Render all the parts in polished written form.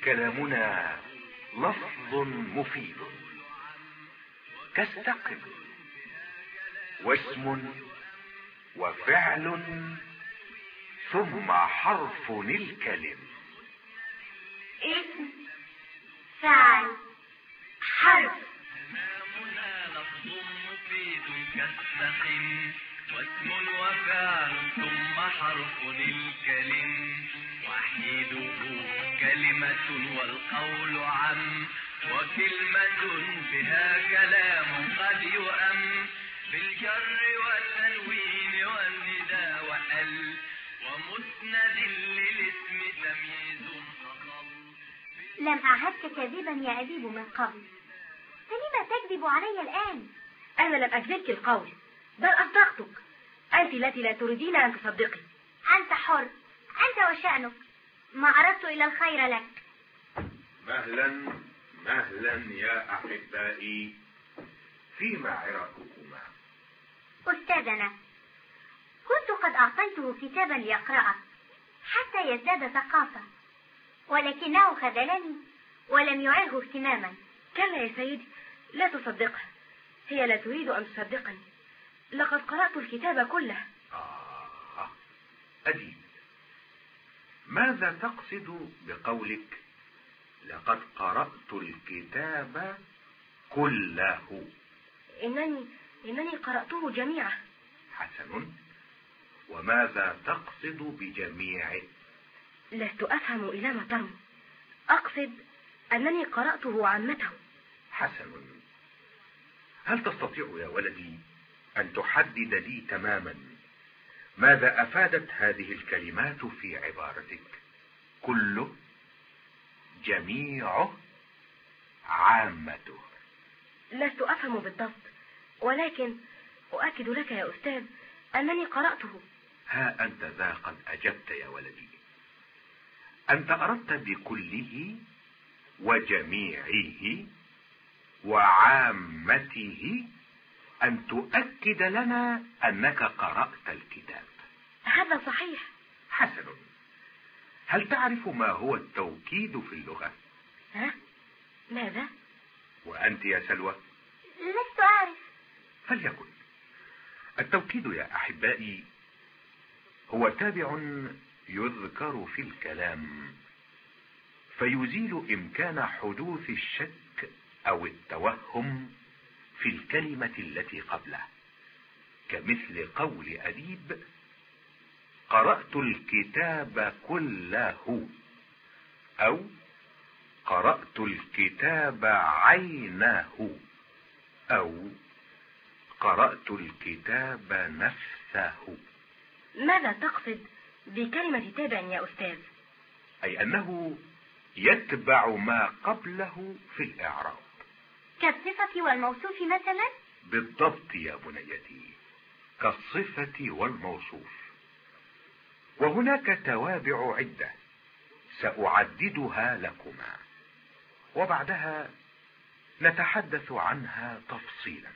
كلامنا لفظ مفيد كاستقم، واسم وفعل ثم حرف الكلم. اسم، فعل، حرف. كلامنا لفظ مفيد كاستقم، واسم وفعل ثم حرف الكلم. وحيده كلمة والقول عم، وكلمة بها كلام قد يؤم، بالجر والتنوين والنداء وال، ومسند للاسم تمييز حصل. لم أعهدك كاذبا يا أديب من قبل، فلما تكذب علي الآن؟ أنا لم أكذبك القول، بل أصدقتك. أنت التي لا تريدين أن تصدقي. أنت حر، أنت وشأنك، ما أردت إلا الخير لك. مهلا مهلا يا أحبائي، فيما عراقكما؟ أستاذنا، كنت قد أعطيته كتابا ليقرأه حتى يزداد ثقافة، ولكنه خذلني ولم يعره اهتماما. كلا يا سيدي، لا تصدقها، هي لا تريد أن تصدقني. لقد قرأت الكتاب كله. أديب، ماذا تقصد بقولك لقد قرأت الكتاب كله؟ إنني قرأته جميعه. حسن، وماذا تقصد بجميعه؟ لست أفهم إلى ما ترمي. أقصد أنني قرأته عامته. حسن، هل تستطيع يا ولدي أن تحدد لي تماما ماذا أفادت هذه الكلمات في عبارتك؟ كله، جميعه، عامته. لست أفهم بالضبط، ولكن أؤكد لك يا أستاذ أنني قرأته. ها أنت ذا قد أجبت يا ولدي. أنت أردت بكله وجميعه وعامته أن تؤكد لنا أنك قرأت الكتاب. هذا صحيح. حسن، هل تعرف ما هو التوكيد في اللغة؟ ها؟ ماذا؟ وأنت يا سلوى؟ لست أعرف. فليكن. التوكيد يا أحبائي هو تابع يذكر في الكلام فيزيل إمكان حدوث الشك أو التوهم في الكلمة التي قبله، كمثل قول أديب: قرأت الكتاب كله، أو قرأت الكتاب عينه، أو قرأت الكتاب نفسه. ماذا تقصد بكلمة تابع يا أستاذ؟ أي أنه يتبع ما قبله في الإعراب، كالصفة والموصوف مثلا؟ بالضبط يا بنيتي، كالصفة والموصوف. وهناك توابع عدة سأعددها لكما، وبعدها نتحدث عنها تفصيلا.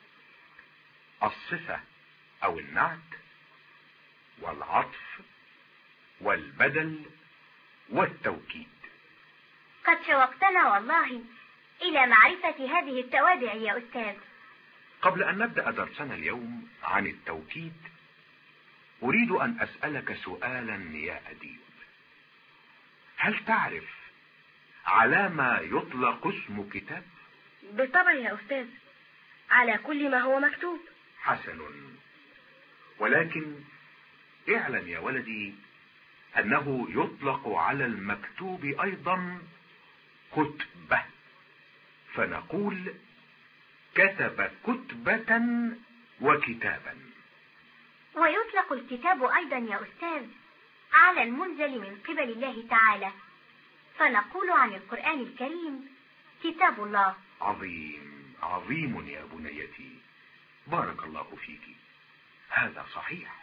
الصفة أو النعت، والعطف، والبدل، والتوكيد. قد شوقتنا والله إلى معرفة هذه التوابع يا أستاذ. قبل أن نبدأ درسنا اليوم عن التوكيد، أريد أن أسألك سؤالا يا أديب. هل تعرف على ما يطلق اسم كتاب؟ بالطبع يا أستاذ، على كل ما هو مكتوب. حسن، ولكن اعلم يا ولدي أنه يطلق على المكتوب أيضا كتبة، فنقول كتب كتبة وكتابا. ويطلق الكتاب أيضا يا أستاذ على المنزل من قبل الله تعالى، فنقول عن القرآن الكريم كتاب الله. عظيم عظيم يا بنيتي، بارك الله فيك، هذا صحيح.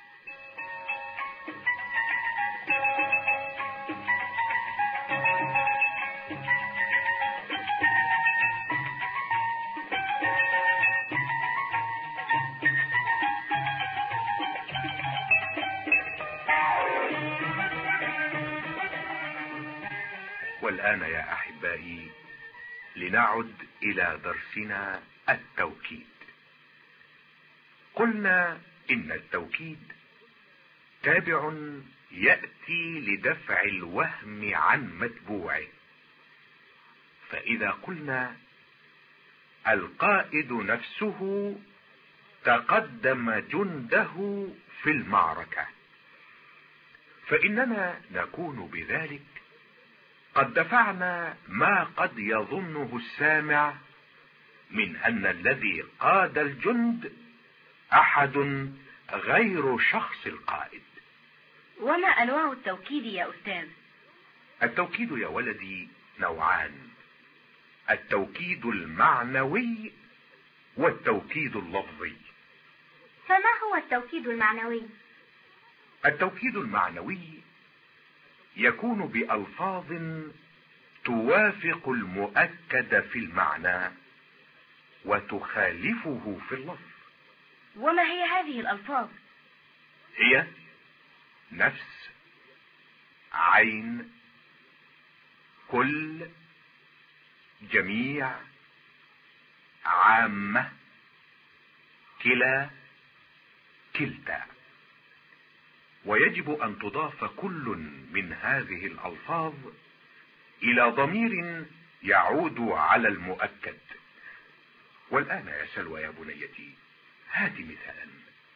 والآن يا أحبائي لنعد إلى درسنا التوكيد. قلنا إن التوكيد تابع يأتي لدفع الوهم عن متبوعه. فإذا قلنا القائد نفسه تقدم جنده في المعركة، فإننا نكون بذلك قد دفعنا ما قد يظنه السامع من أن الذي قاد الجند أحد غير شخص القائد. وما أنواع التوكيد يا أستاذ؟ التوكيد يا ولدي نوعان: التوكيد المعنوي والتوكيد اللفظي. فما هو التوكيد المعنوي؟ التوكيد المعنوي يكون بألفاظ توافق المؤكد في المعنى وتخالفه في اللفظ. وما هي هذه الألفاظ؟ هي نفس، عين، كل، جميع، عامة، كلا، كلتا. ويجب أن تضاف كل من هذه الألفاظ إلى ضمير يعود على المؤكد. والآن يا سلوى يا بنيتي هات مثالا.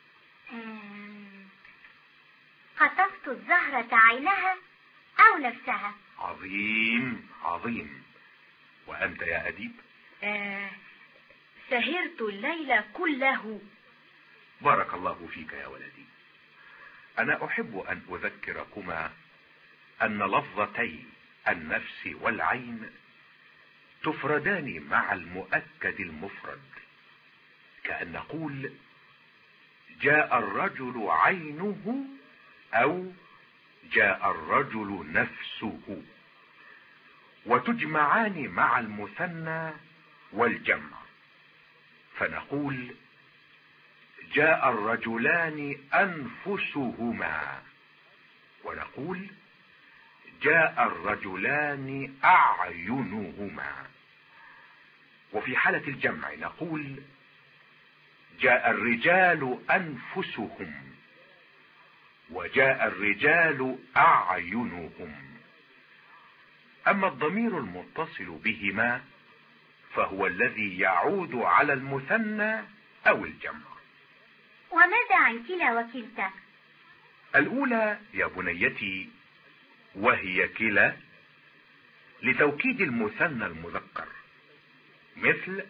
خطفت الزهرة عينها أو نفسها. عظيم عظيم. وأنت يا أديب؟ سهرت الليل كله. بارك الله فيك يا ولدي. أنا أحب أن أذكركما أن لفظتي النفس والعين تفردان مع المؤكد المفرد، كأن نقول جاء الرجل عينه أو جاء الرجل نفسه، وتجمعان مع المثنى والجمع، فنقول جاء الرجلان أنفسهما، ونقول جاء الرجلان أعينهما. وفي حالة الجمع نقول جاء الرجال أنفسهم وجاء الرجال أعينهم. أما الضمير المتصل بهما فهو الذي يعود على المثنى أو الجمع. وماذا عن كلا وكلتا؟ الأولى يا بنيتي وهي كلا لتوكيد المثنى المذكر، مثل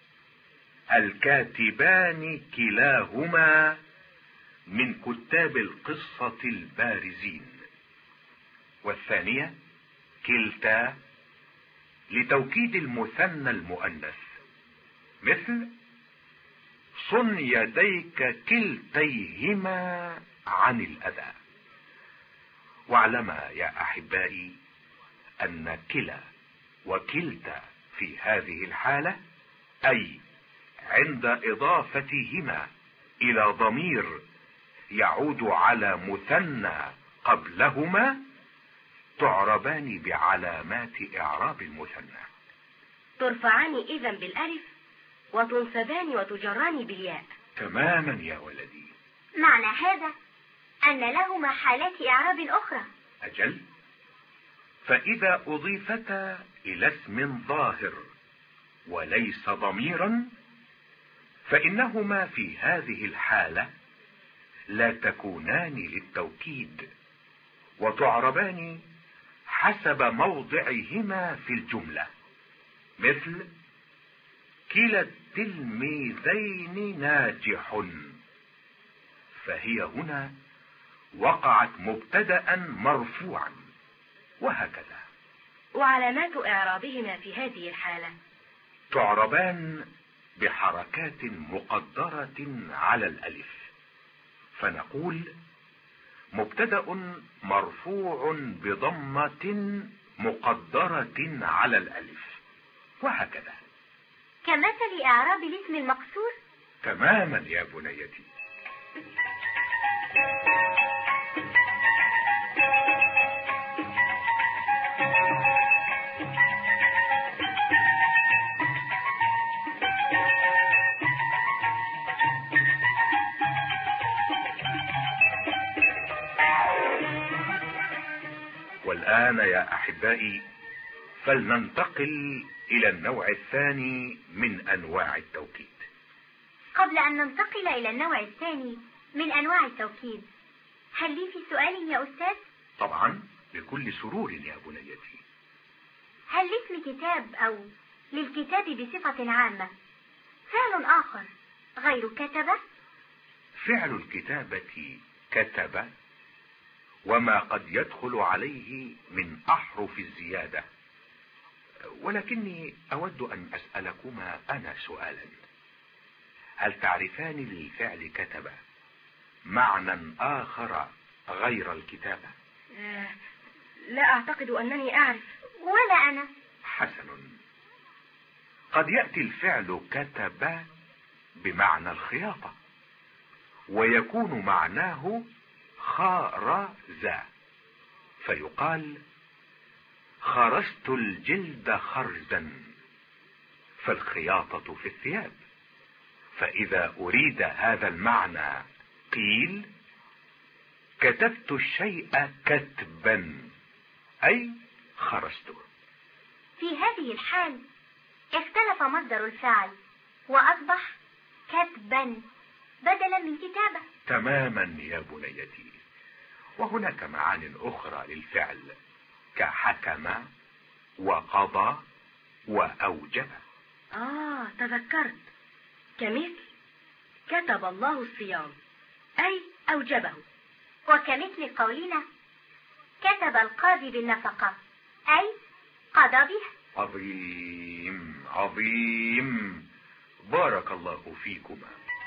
الكاتبان كلاهما من كتاب القصة البارزين. والثانية كلتا لتوكيد المثنى المؤنث، مثل صن يديك كلتيهما عن الأذى. واعلما يا أحبائي أن كلا وكلتا في هذه الحالة، أي عند إضافتهما إلى ضمير يعود على مثنى قبلهما، تعربان بعلامات إعراب المثنى. ترفعان إذن بالألف وتنصبان وتجران بالياء. تماما يا ولدي. معنى هذا أن لهما حالات إعراب أخرى. أجل، فإذا أضيفتا إلى اسم ظاهر وليس ضميرا فإنهما في هذه الحالة لا تكونان للتوكيد، وتعربان حسب موضعهما في الجملة، مثل كلا التلميذين ناجح، فهي هنا وقعت مبتدأ مرفوعا، وهكذا. وعلامات إعرابهما في هذه الحالة تعربان بحركات مقدرة على الألف، فنقول مبتدأ مرفوع بضمة مقدرة على الألف، وهكذا. كمثل إعراب الاسم المقصور. تماما يا بنيتي. والآن يا أحبائي فلننتقل إلى النوع الثاني من أنواع التوكيد. قبل أن ننتقل إلى النوع الثاني من أنواع التوكيد، هل لي في سؤال يا أستاذ؟ طبعا، بكل سرور يا بنيتي. هل لاسم كتاب أو للكتاب بصفة عامة فعل آخر غير كتب؟ فعل الكتابة كتب، وما قد يدخل عليه من أحرف الزيادة. ولكني أود أن أسألكما أنا سؤالا: هل تعرفان للفعل كتب معنى آخر غير الكتابة؟ لا أعتقد أنني أعرف. ولا أنا. حسن. قد يأتي الفعل كتب بمعنى الخياطة، ويكون معناه خرز، فيقال خرزت الجلد خرزا، فالخياطة في الثياب. فإذا أريد هذا المعنى قيل كتبت الشيء كتبا، أي خرجته. في هذه الحال اختلف مصدر الفعل وأصبح كتبا بدلا من كتابة. تماما يا بنيتي. وهناك معان أخرى للفعل كحكم وقضى وأوجب. تذكرت، كمثل كتب الله الصيام أي أوجبه. وكمثل قولنا كتب القاضي بالنفقة أي قضى بها. عظيم عظيم، بارك الله فيكما.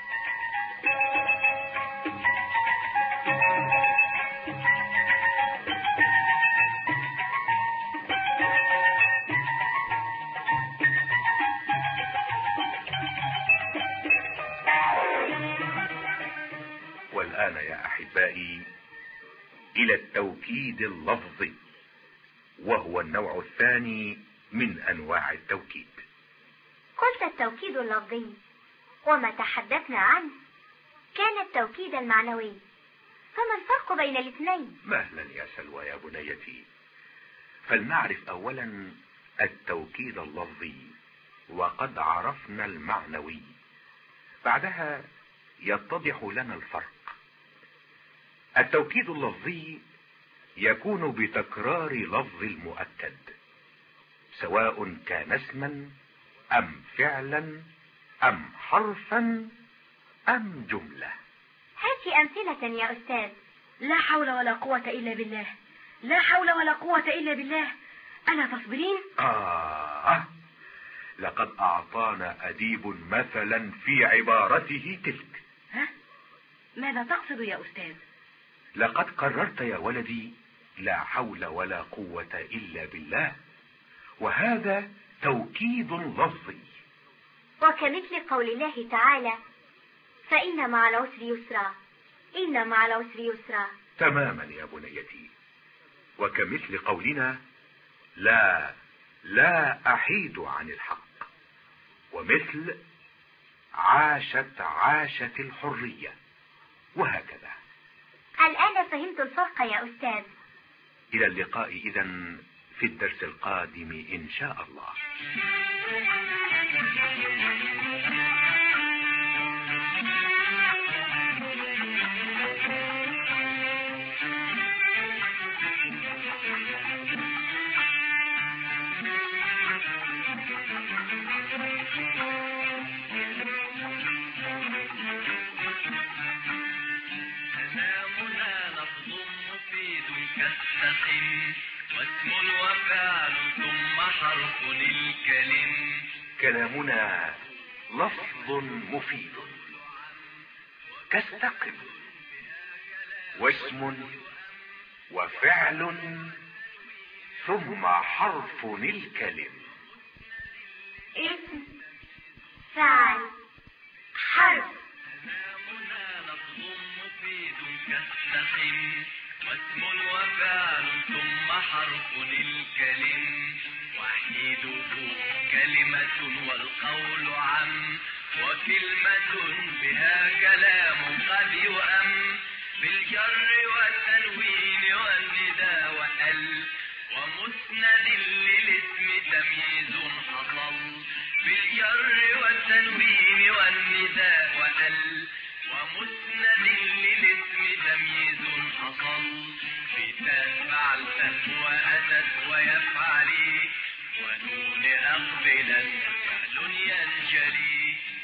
والآن يا أحبائي إلى التوكيد اللفظي، وهو النوع الثاني من أنواع التوكيد. قلت التوكيد اللفظي، وما تحدثنا عنه كان التوكيد المعنوي، فما الفرق بين الاثنين؟ مهلا يا سلوى يا بنيتي. فلنعرف أولا التوكيد اللفظي، وقد عرفنا المعنوي، بعدها يتضح لنا الفرق. التوكيد اللفظي يكون بتكرار لفظ المؤكد، سواء كان اسما أم فعلا أم حرفا أم جملة. هات أمثلة يا أستاذ. لا حول ولا قوة إلا بالله، لا حول ولا قوة إلا بالله. ألا تصبرين؟ لقد أعطانا أديب مثلا في عبارته تلك. ماذا تقصد يا أستاذ؟ لقد قررت يا ولدي لا حول ولا قوة إلا بالله، وهذا توكيد لفظي. وكمثل قول الله تعالى فإن مع العسر يسرا، إن مع العسر يسرا. تماما يا بنيتي. وكمثل قولنا لا أحيد عن الحق، ومثل عاشت الحرية، وهكذا. الآن فهمت الفرق يا أستاذ. إلى اللقاء إذن في الدرس القادم إن شاء الله. واسم وفعل ثم حرف الكلم. كلامنا لفظ مفيد كاستقم، واسم وفعل ثم حرف الكلم. اسم فعل حرف. كلامنا لفظ مفيد كاستقم، واسم وفعل ثم حرف الكلم. وحيده كلمة والقول عم، وكلمة بها كلام قد يؤم، بالجر والتنوين والنداء وأل، ومسند للاسم تمييز حصل بالجر والتنوين والنداء وأل ومسند للاسم تمييز حصل بتاء فعلت وأتت ويفعلي ونون أقبلت فعل ينجلي